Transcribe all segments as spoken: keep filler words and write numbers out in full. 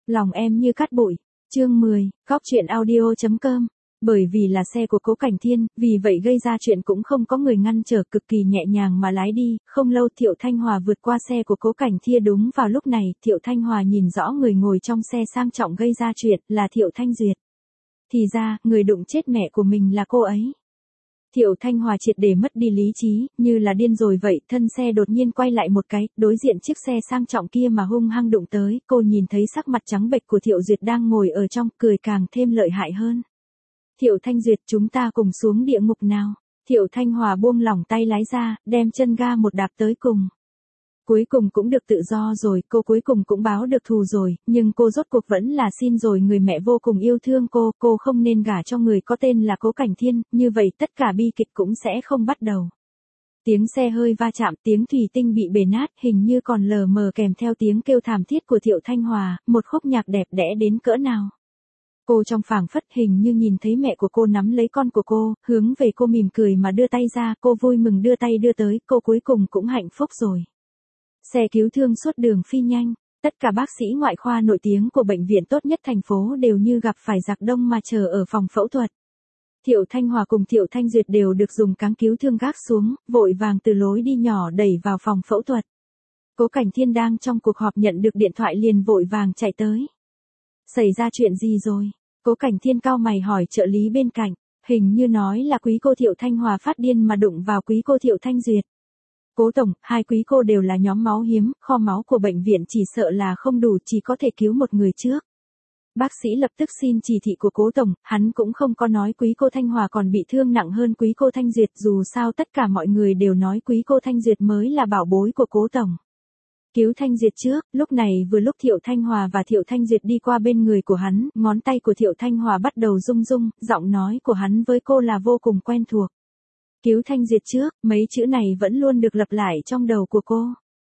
Lòng em như cát bụi. Chương mười, Góc truyện audio chấm com. Bởi vì là xe của Cố Cảnh Thiên, vì vậy gây ra chuyện cũng không có người ngăn trở, cực kỳ nhẹ nhàng mà lái đi. Không lâu Thiệu Thanh Hòa vượt qua xe của Cố Cảnh Thiên. Đúng vào lúc này, Thiệu Thanh Hòa nhìn rõ người ngồi trong xe sang trọng gây ra chuyện, là Thiệu Thanh Duyệt. Thì ra, người đụng chết mẹ của mình là cô ấy. Thiệu Thanh Hòa triệt để mất đi lý trí, như là điên rồi vậy, thân xe đột nhiên quay lại một cái, đối diện chiếc xe sang trọng kia mà hung hăng đụng tới, cô nhìn thấy sắc mặt trắng bệch của Thiệu Duyệt đang ngồi ở trong, cười càng thêm lợi hại hơn. Thiệu Thanh Duyệt, chúng ta cùng xuống địa ngục nào. Thiệu Thanh Hòa buông lỏng tay lái ra, đem chân ga một đạp tới cùng. Cuối cùng cũng được tự do rồi, cô cuối cùng cũng báo được thù rồi, nhưng cô rốt cuộc vẫn là xin rồi, người mẹ vô cùng yêu thương cô, cô không nên gả cho người có tên là Cố Cảnh Thiên, như vậy tất cả bi kịch cũng sẽ không bắt đầu. Tiếng xe hơi va chạm, tiếng thủy tinh bị bể nát, hình như còn lờ mờ kèm theo tiếng kêu thảm thiết của Thiệu Thanh Hòa, một khúc nhạc đẹp đẽ đến cỡ nào. Cô trong phảng phất hình như nhìn thấy mẹ của cô nắm lấy con của cô, hướng về cô mỉm cười mà đưa tay ra, cô vui mừng đưa tay đưa tới, cô cuối cùng cũng hạnh phúc rồi. Xe cứu thương suốt đường phi nhanh, tất cả bác sĩ ngoại khoa nổi tiếng của bệnh viện tốt nhất thành phố đều như gặp phải giặc đông mà chờ ở phòng phẫu thuật. Thiệu Thanh Hòa cùng Thiệu Thanh Duyệt đều được dùng cáng cứu thương gác xuống, vội vàng từ lối đi nhỏ đẩy vào phòng phẫu thuật. Cố Cảnh Thiên đang trong cuộc họp nhận được điện thoại liền vội vàng chạy tới. Xảy ra chuyện gì rồi? Cố Cảnh Thiên cau mày hỏi trợ lý bên cạnh, hình như nói là quý cô Thiệu Thanh Hòa phát điên mà đụng vào quý cô Thiệu Thanh Duyệt. Cố tổng, hai quý cô đều là nhóm máu hiếm, kho máu của bệnh viện chỉ sợ là không đủ, chỉ có thể cứu một người trước. Bác sĩ lập tức xin chỉ thị của Cố tổng, hắn cũng không có nói quý cô Thanh Hòa còn bị thương nặng hơn quý cô Thanh Duyệt, dù sao tất cả mọi người đều nói quý cô Thanh Duyệt mới là bảo bối của Cố tổng. Cứu Thanh Duyệt trước, lúc này vừa lúc Thiệu Thanh Hòa và Thiệu Thanh Duyệt đi qua bên người của hắn, ngón tay của Thiệu Thanh Hòa bắt đầu rung rung, giọng nói của hắn với cô là vô cùng quen thuộc. Cứu Thanh Duyệt trước, mấy chữ này vẫn luôn được lặp lại trong đầu của cô.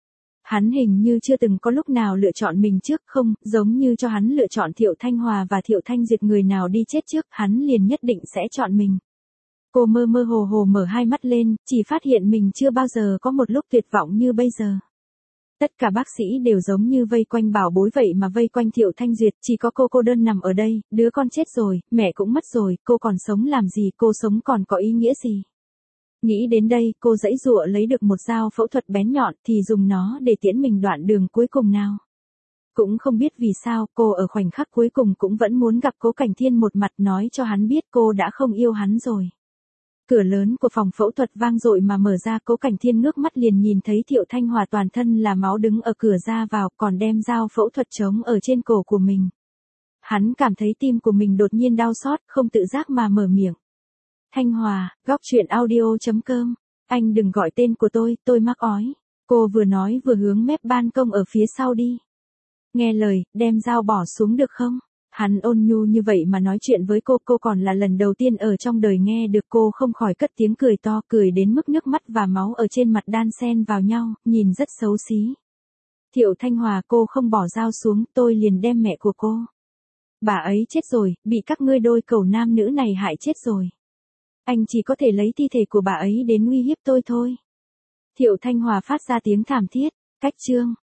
Hắn hình như chưa từng có lúc nào lựa chọn mình trước, không, giống như cho hắn lựa chọn Thiệu Thanh Hòa và Thiệu Thanh Duyệt người nào đi chết trước, hắn liền nhất định sẽ chọn mình. Cô mơ mơ hồ hồ mở hai mắt lên, chỉ phát hiện mình chưa bao giờ có một lúc tuyệt vọng như bây giờ. Tất cả bác sĩ đều giống như vây quanh bảo bối vậy mà vây quanh Thiệu Thanh Duyệt, chỉ có cô cô đơn nằm ở đây, đứa con chết rồi, mẹ cũng mất rồi, cô còn sống làm gì, cô sống còn có ý nghĩa gì. Nghĩ đến đây, cô giãy giụa lấy được một dao phẫu thuật bén nhọn thì dùng nó để tiễn mình đoạn đường cuối cùng nào. Cũng không biết vì sao, cô ở khoảnh khắc cuối cùng cũng vẫn muốn gặp Cố Cảnh Thiên một mặt, nói cho hắn biết cô đã không yêu hắn rồi. Cửa lớn của phòng phẫu thuật vang dội mà mở ra, Cố Cảnh Thiên ngước mắt liền nhìn thấy Thiệu Thanh Hòa toàn thân là máu đứng ở cửa ra vào, còn đem dao phẫu thuật trống ở trên cổ của mình. Hắn cảm thấy tim của mình đột nhiên đau xót, không tự giác mà mở miệng. Thanh Hòa, Góc truyện audio chấm com. Anh đừng gọi tên của tôi, tôi mắc ói. Cô vừa nói vừa hướng mép ban công ở phía sau đi. Nghe lời, đem dao bỏ xuống được không? Hắn ôn nhu như vậy mà nói chuyện với cô, cô còn là lần đầu tiên ở trong đời nghe được, cô không khỏi cất tiếng cười to, cười đến mức nước mắt và máu ở trên mặt đan xen vào nhau, nhìn rất xấu xí. Thiệu Thanh Hòa, cô không bỏ dao xuống, tôi liền đem mẹ của cô. Bà ấy chết rồi, bị các ngươi đôi cẩu nam nữ này hại chết rồi. Anh chỉ có thể lấy thi thể của bà ấy đến uy hiếp tôi thôi. Thiệu Thanh Hòa phát ra tiếng thảm thiết, cách chương.